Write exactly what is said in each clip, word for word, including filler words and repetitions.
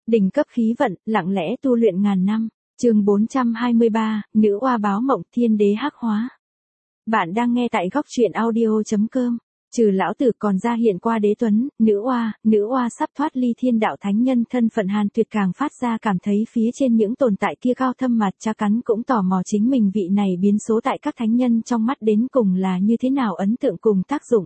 Đỉnh cấp khí vận, lặng lẽ tu luyện ngàn năm. Chương bốn trăm hai mươi ba, nữ oa báo mộng, thiên đế hắc hóa. Bạn đang nghe tại góc truyện audio chấm com. Trừ lão tử còn ra hiện qua đế tuấn, nữ oa, nữ oa sắp thoát ly thiên đạo thánh nhân thân phận Hàn Tuyệt càng phát ra cảm thấy phía trên những tồn tại kia cao thâm mặt cha cắn cũng tò mò chính mình vị này biến số tại các thánh nhân trong mắt đến cùng là như thế nào ấn tượng cùng tác dụng.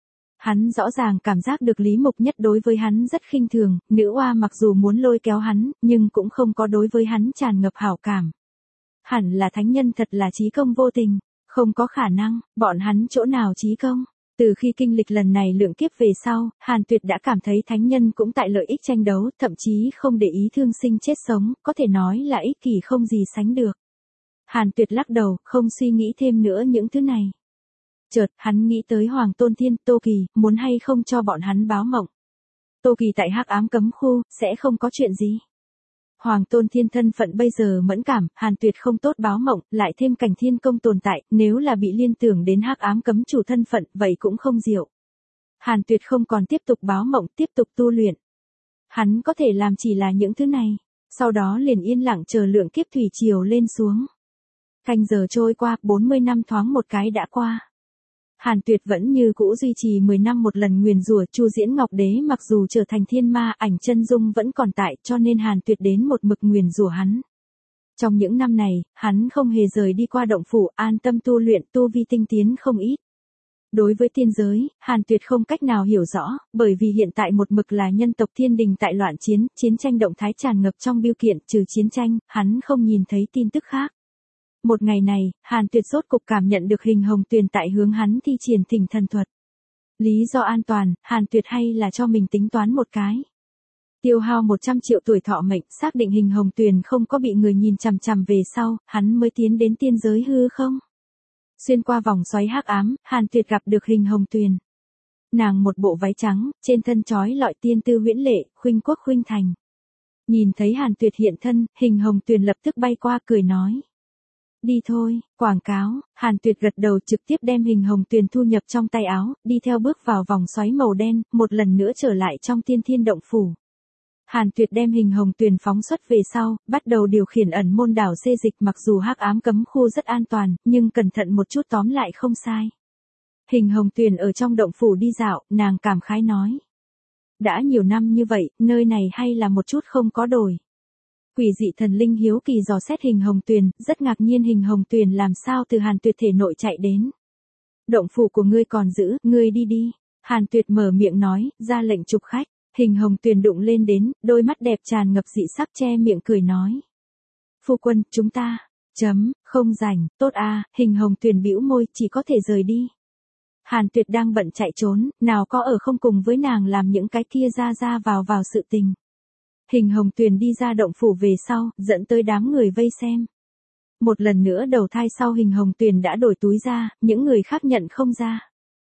Hắn rõ ràng cảm giác được Lý Mục Nhất đối với hắn rất khinh thường, nữ oa mặc dù muốn lôi kéo hắn, nhưng cũng không có đối với hắn tràn ngập hảo cảm. Hẳn là thánh nhân thật là chí công vô tình, không có khả năng, bọn hắn chỗ nào chí công. Từ khi kinh lịch lần này lượng kiếp về sau, Hàn Tuyệt đã cảm thấy thánh nhân cũng tại lợi ích tranh đấu, thậm chí không để ý thương sinh chết sống, có thể nói là ích kỷ không gì sánh được. Hàn Tuyệt lắc đầu, không suy nghĩ thêm nữa những thứ này. Chợt, hắn nghĩ tới Hoàng Tôn Thiên, Tô Kỳ, muốn hay không cho bọn hắn báo mộng. Tô Kỳ tại hắc ám cấm khu, sẽ không có chuyện gì. Hoàng Tôn Thiên thân phận bây giờ mẫn cảm, Hàn Tuyệt không tốt báo mộng, lại thêm cảnh thiên công tồn tại, nếu là bị liên tưởng đến hắc ám cấm chủ thân phận, vậy cũng không diệu. Hàn Tuyệt không còn tiếp tục báo mộng, tiếp tục tu luyện. Hắn có thể làm chỉ là những thứ này, sau đó liền yên lặng chờ lượng kiếp thủy triều lên xuống. Canh giờ trôi qua, bốn mươi năm thoáng một cái đã qua. Hàn Tuyệt vẫn như cũ duy trì mười năm một lần nguyền rủa. Chu Diễn Ngọc Đế mặc dù trở thành thiên ma, ảnh chân dung vẫn còn tại, cho nên Hàn Tuyệt đến một mực nguyền rủa hắn. Trong những năm này, hắn không hề rời đi qua động phủ, an tâm tu luyện, tu vi tinh tiến không ít. Đối với tiên giới, Hàn Tuyệt không cách nào hiểu rõ, bởi vì hiện tại một mực là nhân tộc thiên đình tại loạn chiến, chiến tranh động thái tràn ngập trong bưu kiện, trừ chiến tranh, hắn không nhìn thấy tin tức khác. Một ngày này, Hàn Tuyệt rốt cục cảm nhận được hình hồng tuyền tại hướng hắn thi triển thỉnh thần thuật. Lý do an toàn, Hàn Tuyệt hay là cho mình tính toán một cái. Tiêu hao một trăm triệu tuổi thọ mệnh, xác định hình hồng tuyền không có bị người nhìn chằm chằm về sau, hắn mới tiến đến tiên giới hư không. Xuyên qua vòng xoáy hắc ám, Hàn Tuyệt gặp được hình hồng tuyền. Nàng một bộ váy trắng, trên thân trói lọi tiên tư huyễn lệ, khuynh quốc khuynh thành. Nhìn thấy Hàn Tuyệt hiện thân, hình hồng tuyền lập tức bay qua cười nói. Đi thôi, quảng cáo. Hàn Tuyệt gật đầu trực tiếp đem hình hồng tuyền thu nhập trong tay áo, đi theo bước vào vòng xoáy màu đen, một lần nữa trở lại trong tiên thiên động phủ. Hàn Tuyệt đem hình hồng tuyền phóng xuất về sau, bắt đầu điều khiển ẩn môn đảo xê dịch, mặc dù hắc ám cấm khu rất an toàn, nhưng cẩn thận một chút tóm lại không sai. Hình hồng tuyền ở trong động phủ đi dạo, nàng cảm khái nói. Đã nhiều năm như vậy, nơi này hay là một chút không có đổi. Quỷ dị thần linh hiếu kỳ dò xét hình hồng tuyền, rất ngạc nhiên hình hồng tuyền làm sao từ Hàn Tuyệt thể nội chạy đến. Động phủ của ngươi còn giữ, ngươi đi đi. Hàn Tuyệt mở miệng nói, ra lệnh trục khách. Hình hồng tuyền đụng lên đến, đôi mắt đẹp tràn ngập dị sắc che miệng cười nói. Phu quân, chúng ta, chấm, không rảnh, tốt a. Hình hồng tuyền bĩu môi, chỉ có thể rời đi. Hàn Tuyệt đang bận chạy trốn, nào có ở không cùng với nàng làm những cái kia ra ra vào vào sự tình. Hình hồng tuyền đi ra động phủ về sau, dẫn tới đám người vây xem. Một lần nữa đầu thai sau hình hồng tuyền đã đổi túi ra, những người khác nhận không ra.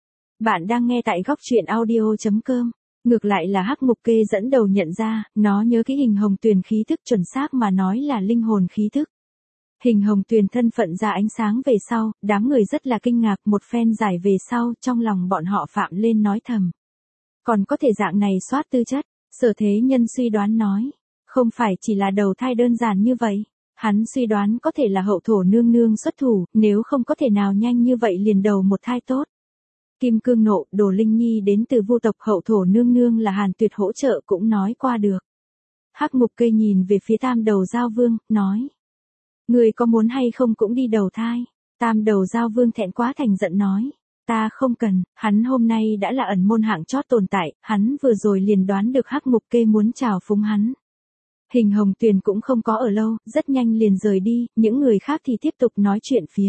Bạn đang nghe tại góc truyện audio chấm com. Ngược lại là Hắc Ngục Kê dẫn đầu nhận ra, nó nhớ cái hình hồng tuyền khí thức, chuẩn xác mà nói là linh hồn khí thức. Hình hồng tuyền thân phận ra ánh sáng về sau, đám người rất là kinh ngạc, một phen giải về sau, trong lòng bọn họ phạm lên nói thầm. Còn có thể dạng này soát tư chất. Sở Thế Nhân suy đoán nói, không phải chỉ là đầu thai đơn giản như vậy, hắn suy đoán có thể là hậu thổ nương nương xuất thủ, nếu không có thể nào nhanh như vậy liền đầu một thai tốt. Kim Cương Nộ, Đồ Linh Nhi đến từ vu tộc, hậu thổ nương nương là Hàn Tuyệt hỗ trợ cũng nói qua được. Hắc Ngục Cây nhìn về phía Tam Đầu Giao Vương, nói. Người có muốn hay không cũng đi đầu thai. Tam Đầu Giao Vương thẹn quá thành giận nói. Ta không cần, hắn hôm nay đã là ẩn môn hạng chót tồn tại, hắn vừa rồi liền đoán được Hắc Ngục Kê muốn chào phúng hắn. Hình hồng tuyền cũng không có ở lâu, rất nhanh liền rời đi, những người khác thì tiếp tục nói chuyện phiếm.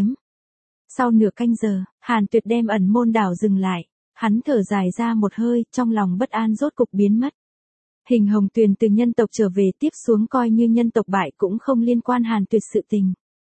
Sau nửa canh giờ, Hàn Tuyệt đem ẩn môn đảo dừng lại, hắn thở dài ra một hơi, trong lòng bất an rốt cục biến mất. Hình hồng tuyền từ nhân tộc trở về tiếp xuống coi như nhân tộc bại cũng không liên quan Hàn Tuyệt sự tình.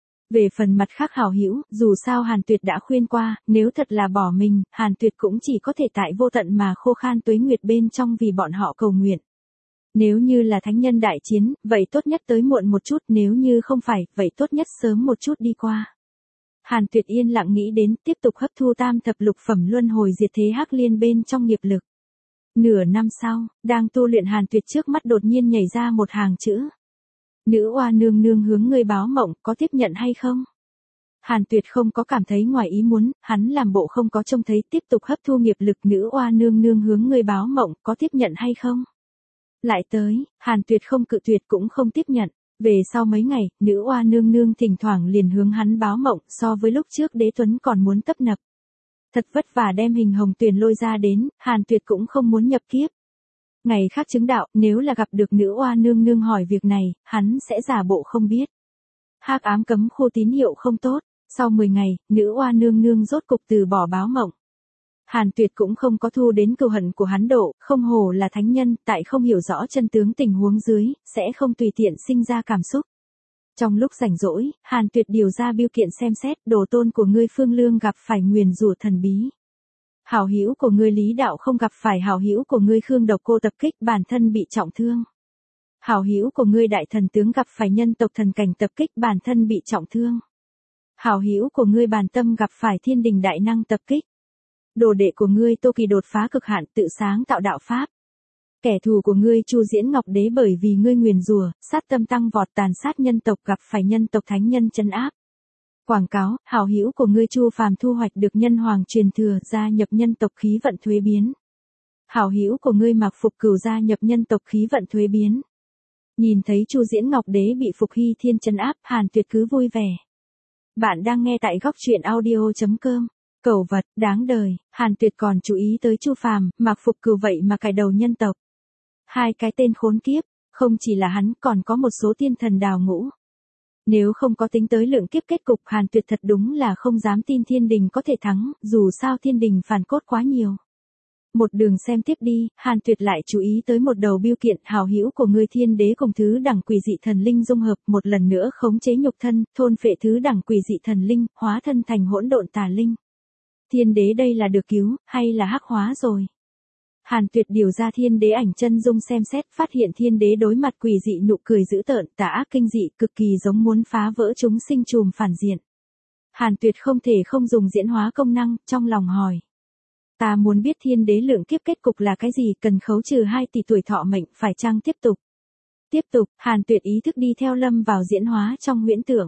Về phần mặt khác hảo hữu, dù sao Hàn Tuyệt đã khuyên qua, nếu thật là bỏ mình, Hàn Tuyệt cũng chỉ có thể tại vô tận mà khô khan tuế nguyệt bên trong vì bọn họ cầu nguyện. Nếu như là thánh nhân đại chiến, vậy tốt nhất tới muộn một chút, nếu như không phải, vậy tốt nhất sớm một chút đi qua. Hàn Tuyệt yên lặng nghĩ đến, tiếp tục hấp thu tam thập lục phẩm luân hồi diệt thế hắc liên bên trong nghiệp lực. Nửa năm sau, đang tu luyện Hàn Tuyệt trước mắt đột nhiên nhảy ra một hàng chữ. Nữ oa nương nương hướng ngươi báo mộng, có tiếp nhận hay không? Hàn Tuyệt không có cảm thấy ngoài ý muốn, hắn làm bộ không có trông thấy, tiếp tục hấp thu nghiệp lực. Nữ oa nương nương hướng ngươi báo mộng, có tiếp nhận hay không? Lại tới, Hàn Tuyệt không cự tuyệt cũng không tiếp nhận. Về sau mấy ngày, nữ oa nương nương thỉnh thoảng liền hướng hắn báo mộng, so với lúc trước Đế Tuấn còn muốn tấp nập. Thật vất vả đem hình hồng tuyền lôi ra đến, Hàn Tuyệt cũng không muốn nhập kiếp. Ngày khác chứng đạo, nếu là gặp được nữ oa nương nương hỏi việc này, hắn sẽ giả bộ không biết. Hắc ám cấm khu tín hiệu không tốt, sau mười ngày, nữ oa nương nương rốt cục từ bỏ báo mộng. Hàn Tuyệt cũng không có thu đến cừu hận của hắn độ, không hổ là thánh nhân, tại không hiểu rõ chân tướng tình huống dưới, sẽ không tùy tiện sinh ra cảm xúc. Trong lúc rảnh rỗi, Hàn Tuyệt điều ra biêu kiện xem xét, đồ tôn của ngươi Phương Lương gặp phải nguyền rủa thần bí. Hảo hữu của ngươi Lý Đạo không gặp phải hảo hữu của ngươi Khương Độc Cô tập kích, bản thân bị trọng thương. Hảo hữu của ngươi Đại Thần Tướng gặp phải nhân tộc thần cảnh tập kích, bản thân bị trọng thương. Hảo hữu của ngươi Bàn Tâm gặp phải thiên đình đại năng tập kích. Đồ đệ của ngươi Tô Kỳ đột phá cực hạn, tự sáng tạo đạo pháp. Kẻ thù của ngươi Chu Diễn Ngọc Đế bởi vì ngươi nguyền rủa, sát tâm tăng vọt, tàn sát nhân tộc, gặp phải nhân tộc thánh nhân trấn áp. Quảng cáo, hảo hữu của ngươi Chu Phàm thu hoạch được nhân hoàng truyền thừa, gia nhập nhân tộc khí vận thuế biến. Hảo hữu của ngươi Mạc Phục Cửu gia nhập nhân tộc khí vận thuế biến. Nhìn thấy Chu Diễn Ngọc Đế bị Phục Hy Thiên trấn áp, Hàn Tuyệt cứ vui vẻ. Bạn đang nghe tại góc truyện audio chấm com. Cẩu vật, đáng đời, Hàn Tuyệt còn chú ý tới Chu Phàm, Mạc Phục Cửu vậy mà cài đầu nhân tộc. Hai cái tên khốn kiếp, không chỉ là hắn, còn có một số tiên thần đào ngũ. Nếu không có tính tới lượng kiếp kết cục, Hàn Tuyệt thật đúng là không dám tin thiên đình có thể thắng, dù sao thiên đình phản cốt quá nhiều. Một đường xem tiếp đi, Hàn Tuyệt lại chú ý tới một đầu biêu kiện, hảo hữu của ngươi Thiên Đế cùng thứ đẳng quỷ dị thần linh dung hợp, một lần nữa khống chế nhục thân, thôn phệ thứ đẳng quỷ dị thần linh, hóa thân thành hỗn độn tà linh. Thiên Đế đây là được cứu, hay là hắc hóa rồi? Hàn Tuyệt điều ra Thiên Đế ảnh chân dung xem xét, phát hiện Thiên Đế đối mặt quỷ dị nụ cười dữ tợn, tà ác kinh dị, cực kỳ giống muốn phá vỡ chúng sinh chùm phản diện. Hàn Tuyệt không thể không dùng diễn hóa công năng, trong lòng hỏi. Ta muốn biết Thiên Đế lượng kiếp kết cục là cái gì, cần khấu trừ hai tỷ tuổi thọ mệnh, phải chăng tiếp tục? Tiếp tục, Hàn Tuyệt ý thức đi theo lâm vào diễn hóa trong huyễn tưởng.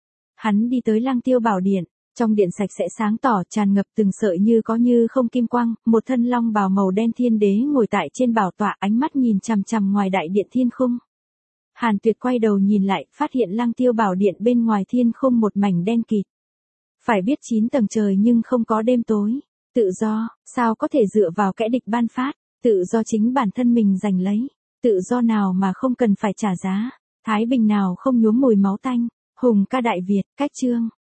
Hắn đi tới Lăng Tiêu Bảo Điện. Trong điện sạch sẽ sáng tỏ, tràn ngập từng sợi như có như không kim quang, một thân long bào màu đen Thiên Đế ngồi tại trên bảo tọa, ánh mắt nhìn chằm chằm ngoài đại điện thiên khung. Hàn Tuyệt quay đầu nhìn lại, phát hiện Lăng Tiêu Bảo Điện bên ngoài thiên khung một mảnh đen kịt. Phải biết chín tầng trời nhưng không có đêm tối. Tự do, sao có thể dựa vào kẻ địch ban phát, tự do chính bản thân mình giành lấy, tự do nào mà không cần phải trả giá, thái bình nào không nhuốm mùi máu tanh. Hùng ca Đại Việt, cách chương.